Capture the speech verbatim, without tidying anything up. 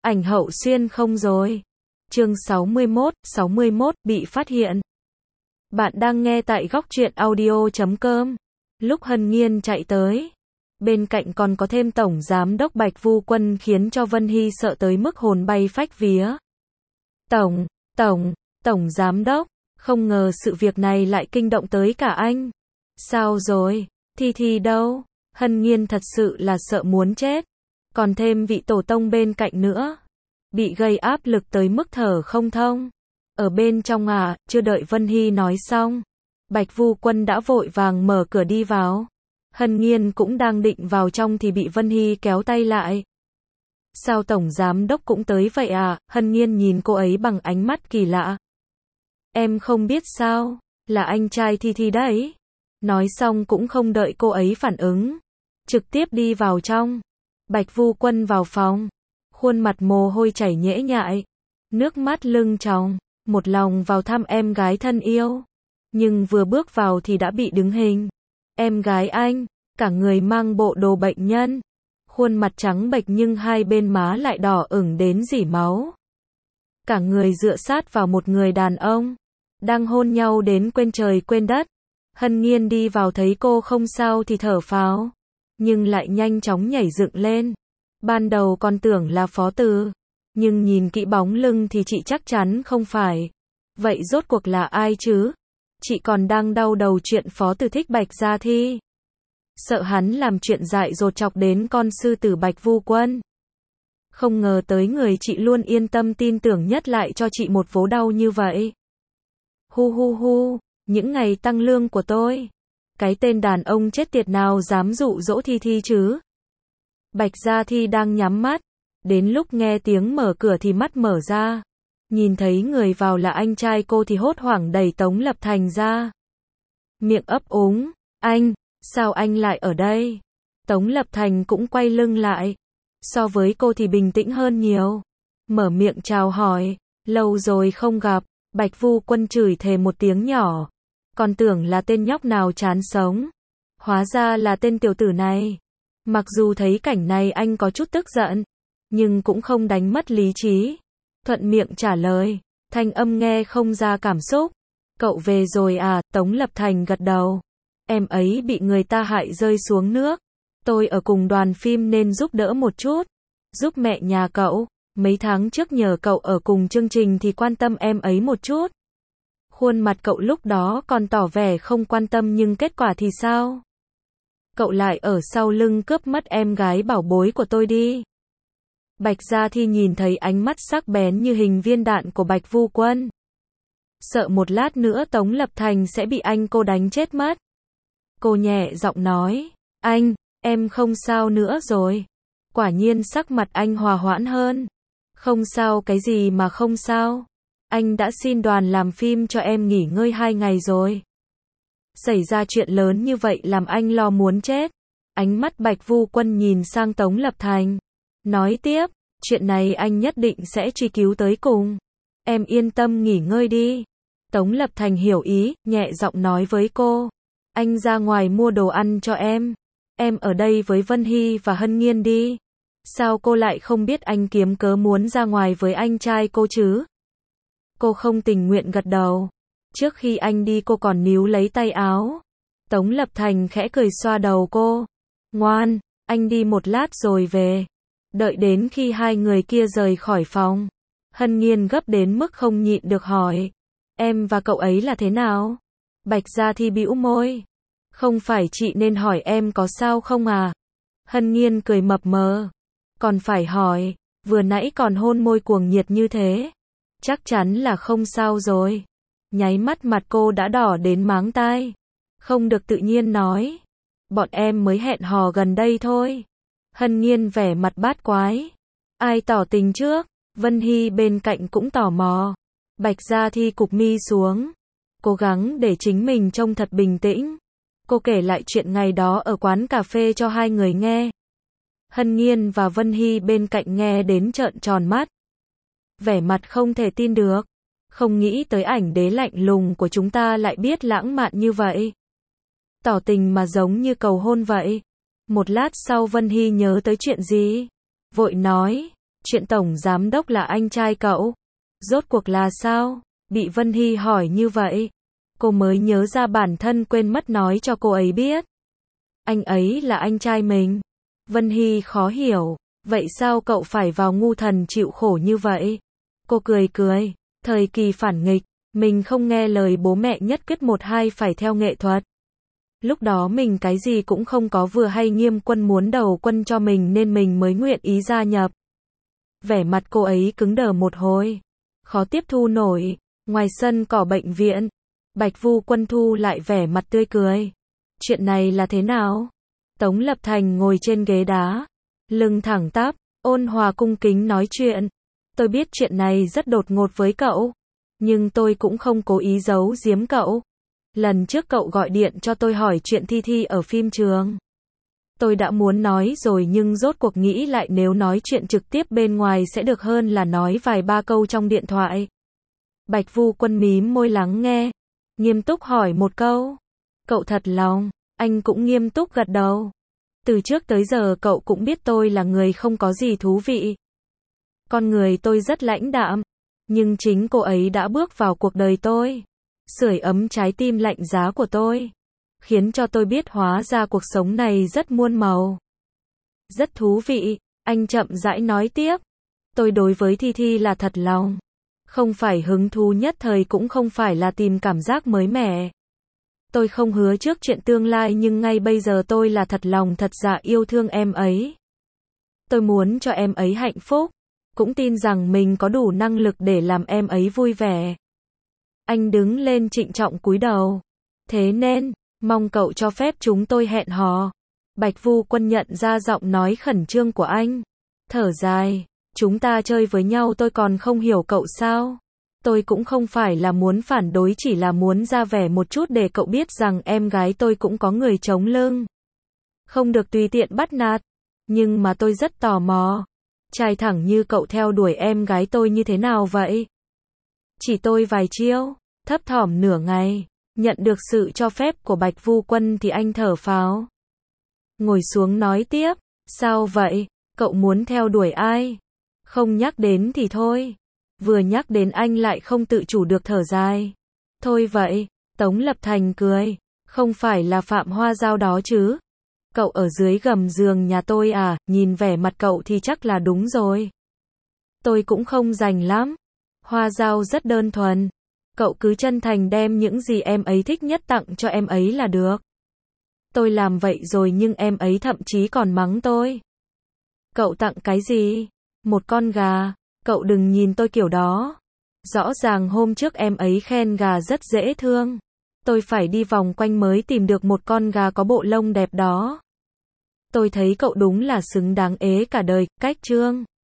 Ảnh Hậu xuyên không rồi. Chương sáu mươi mốt, sáu mươi mốt, bị phát hiện. Bạn đang nghe tại góc truyện audio chấm com. Lúc Hân Nghiên chạy tới, bên cạnh còn có thêm Tổng Giám đốc Bạch Vu Quân khiến cho Vân Hy sợ tới mức hồn bay phách vía. Tổng, Tổng, Tổng Giám đốc, không ngờ sự việc này lại kinh động tới cả anh. Sao rồi, Thi Thi đâu? Hân Nghiên thật sự là sợ muốn chết. Còn thêm vị tổ tông bên cạnh nữa. Bị gây áp lực tới mức thở không thông. Ở bên trong à, chưa đợi Vân Hy nói xong. Bạch Vu Quân đã vội vàng mở cửa đi vào. Hân Nghiên cũng đang định vào trong thì bị Vân Hy kéo tay lại. Sao Tổng Giám đốc cũng tới vậy à? Hân Nghiên nhìn cô ấy bằng ánh mắt kỳ lạ. Em không biết sao, là anh trai Thi Thi đấy. Nói xong cũng không đợi cô ấy phản ứng. Trực tiếp đi vào trong. Bạch Vu Quân vào phòng. Khuôn mặt mồ hôi chảy nhễ nhại. Nước mắt lưng tròng. Một lòng vào thăm em gái thân yêu. Nhưng vừa bước vào thì đã bị đứng hình. Em gái anh, cả người mang bộ đồ bệnh nhân. Khuôn mặt trắng bệch nhưng hai bên má lại đỏ ửng đến rỉ máu. Cả người dựa sát vào một người đàn ông. Đang hôn nhau đến quên trời quên đất. Hân Nghiên đi vào thấy cô không sao thì thở phào. Nhưng lại nhanh chóng nhảy dựng lên. Ban đầu còn tưởng là Phó Từ. Nhưng nhìn kỹ bóng lưng thì chị chắc chắn không phải. Vậy rốt cuộc là ai chứ? Chị còn đang đau đầu chuyện Phó Từ thích Bạch Gia Thi. Sợ hắn làm chuyện dại dột chọc đến con sư tử Bạch Vu Quân. Không ngờ tới người chị luôn yên tâm tin tưởng nhất lại cho chị một vố đau như vậy. Hu hu hu, những ngày tăng lương của tôi. Cái tên đàn ông chết tiệt nào dám dụ dỗ Thi Thi chứ? Bạch Gia Thi đang nhắm mắt. Đến lúc nghe tiếng mở cửa thì mắt mở ra. Nhìn thấy người vào là anh trai cô thì hốt hoảng đẩy Tống Lập Thành ra. Miệng ấp úng. Anh, sao anh lại ở đây? Tống Lập Thành cũng quay lưng lại. So với cô thì bình tĩnh hơn nhiều. Mở miệng chào hỏi. Lâu rồi không gặp. Bạch Vu Quân chửi thề một tiếng nhỏ. Còn tưởng là tên nhóc nào chán sống. Hóa ra là tên tiểu tử này. Mặc dù thấy cảnh này anh có chút tức giận. Nhưng cũng không đánh mất lý trí. Thuận miệng trả lời. Thanh âm nghe không ra cảm xúc. Cậu về rồi à? Tống Lập Thành gật đầu. Em ấy bị người ta hại rơi xuống nước. Tôi ở cùng đoàn phim nên giúp đỡ một chút. Giúp mẹ nhà cậu. Mấy tháng trước nhờ cậu ở cùng chương trình thì quan tâm em ấy một chút. Khuôn mặt cậu lúc đó còn tỏ vẻ không quan tâm nhưng kết quả thì sao? Cậu lại ở sau lưng cướp mất em gái bảo bối của tôi đi. Bạch Gia Thi nhìn thấy ánh mắt sắc bén như hình viên đạn của Bạch Vu Quân. Sợ một lát nữa Tống Lập Thành sẽ bị anh cô đánh chết mất. Cô nhẹ giọng nói. Anh, em không sao nữa rồi. Quả nhiên sắc mặt anh hòa hoãn hơn. Không sao cái gì mà không sao. Anh đã xin đoàn làm phim cho em nghỉ ngơi hai ngày rồi. Xảy ra chuyện lớn như vậy làm anh lo muốn chết. Ánh mắt Bạch Vu Quân nhìn sang Tống Lập Thành. Nói tiếp, chuyện này anh nhất định sẽ truy cứu tới cùng. Em yên tâm nghỉ ngơi đi. Tống Lập Thành hiểu ý, nhẹ giọng nói với cô. Anh ra ngoài mua đồ ăn cho em. Em ở đây với Vân Hy và Hân Nghiên đi. Sao cô lại không biết anh kiếm cớ muốn ra ngoài với anh trai cô chứ? Cô không tình nguyện gật đầu. Trước khi anh đi cô còn níu lấy tay áo. Tống Lập Thành khẽ cười xoa đầu cô. Ngoan, anh đi một lát rồi về. Đợi đến khi hai người kia rời khỏi phòng. Hân Nghiên gấp đến mức không nhịn được hỏi. Em và cậu ấy là thế nào? Bạch Gia Thi bĩu môi. Không phải chị nên hỏi em có sao không à? Hân Nghiên cười mập mờ. Còn phải hỏi, vừa nãy còn hôn môi cuồng nhiệt như thế. Chắc chắn là không sao rồi. Nháy mắt mặt cô đã đỏ đến máng tai. Không được tự nhiên nói. Bọn em mới hẹn hò gần đây thôi. Hân Nghiên vẻ mặt bát quái. Ai tỏ tình trước? Vân Hy bên cạnh cũng tò mò. Bạch Gia Thi cụp mi xuống. Cố gắng để chính mình trông thật bình tĩnh. Cô kể lại chuyện ngày đó ở quán cà phê cho hai người nghe. Hân Nghiên và Vân Hy bên cạnh nghe đến trợn tròn mắt. Vẻ mặt không thể tin được. Không nghĩ tới ảnh đế lạnh lùng của chúng ta lại biết lãng mạn như vậy. Tỏ tình mà giống như cầu hôn vậy. Một lát sau Vân Hy nhớ tới chuyện gì. Vội nói, Chuyện tổng giám đốc là anh trai cậu. Rốt cuộc là sao? Bị Vân Hy hỏi như vậy. Cô mới nhớ ra bản thân quên mất nói cho cô ấy biết. Anh ấy là anh trai mình. Vân Hy khó hiểu. Vậy sao cậu phải vào ngu thần chịu khổ như vậy? Cô cười cười. Thời kỳ phản nghịch, mình không nghe lời bố mẹ nhất quyết một hai phải theo nghệ thuật. Lúc đó mình cái gì cũng không có, vừa hay Nghiêm Quân muốn đầu quân cho mình nên mình mới nguyện ý gia nhập. Vẻ mặt cô ấy cứng đờ một hồi. Khó tiếp thu nổi. Ngoài sân cỏ bệnh viện, Bạch Vu Quân thu lại vẻ mặt tươi cười. Chuyện này là thế nào? Tống Lập Thành ngồi trên ghế đá, lưng thẳng tắp, ôn hòa cung kính nói chuyện. Tôi biết chuyện này rất đột ngột với cậu, nhưng tôi cũng không cố ý giấu giếm cậu. Lần trước cậu gọi điện cho tôi hỏi chuyện Thi Thi ở phim trường. Tôi đã muốn nói rồi nhưng rốt cuộc nghĩ lại nếu nói chuyện trực tiếp bên ngoài sẽ được hơn là nói vài ba câu trong điện thoại. Bạch Vu Quân mím môi lắng nghe, nghiêm túc hỏi một câu. Cậu thật lòng, anh cũng nghiêm túc gật đầu. Từ trước tới giờ cậu cũng biết tôi là người không có gì thú vị. Con người tôi rất lãnh đạm, nhưng chính cô ấy đã bước vào cuộc đời tôi, sưởi ấm trái tim lạnh giá của tôi, khiến cho tôi biết hóa ra cuộc sống này rất muôn màu. Rất thú vị, anh chậm rãi nói tiếp. Tôi đối với Thi Thi là thật lòng. Không phải hứng thú nhất thời cũng không phải là tìm cảm giác mới mẻ. Tôi không hứa trước chuyện tương lai nhưng ngay bây giờ tôi là thật lòng thật dạ yêu thương em ấy. Tôi muốn cho em ấy hạnh phúc, cũng tin rằng mình có đủ năng lực để làm em ấy vui vẻ. Anh đứng lên trịnh trọng cúi đầu. Thế nên, mong cậu cho phép chúng tôi hẹn hò. Bạch Vu Quân nhận ra giọng nói khẩn trương của anh. Thở dài. Chúng ta chơi với nhau tôi còn không hiểu cậu sao? Tôi cũng không phải là muốn phản đối, chỉ là muốn ra vẻ một chút để cậu biết rằng em gái tôi cũng có người chống lưng. Không được tùy tiện bắt nạt. Nhưng mà tôi rất tò mò. Trai thẳng như cậu theo đuổi em gái tôi như thế nào vậy? Chỉ tôi vài chiêu, thấp thỏm nửa ngày, nhận được sự cho phép của Bạch Vu Quân thì anh thở phào. Ngồi xuống nói tiếp, sao vậy? Cậu muốn theo đuổi ai? Không nhắc đến thì thôi. Vừa nhắc đến anh lại không tự chủ được thở dài. Thôi vậy, Tống Lập Thành cười. Không phải là Phạm Hoa Giao đó chứ? Cậu ở dưới gầm giường nhà tôi à? Nhìn vẻ mặt cậu thì chắc là đúng rồi. Tôi cũng không rành lắm. Hoa Giao rất đơn thuần. Cậu cứ chân thành đem những gì em ấy thích nhất tặng cho em ấy là được. Tôi làm vậy rồi nhưng em ấy thậm chí còn mắng tôi. Cậu tặng cái gì? Một con gà. Cậu đừng nhìn tôi kiểu đó. Rõ ràng hôm trước em ấy khen gà rất dễ thương. Tôi phải đi vòng quanh mới tìm được một con gà có bộ lông đẹp đó. Tôi thấy cậu đúng là xứng đáng ế cả đời, cách trương.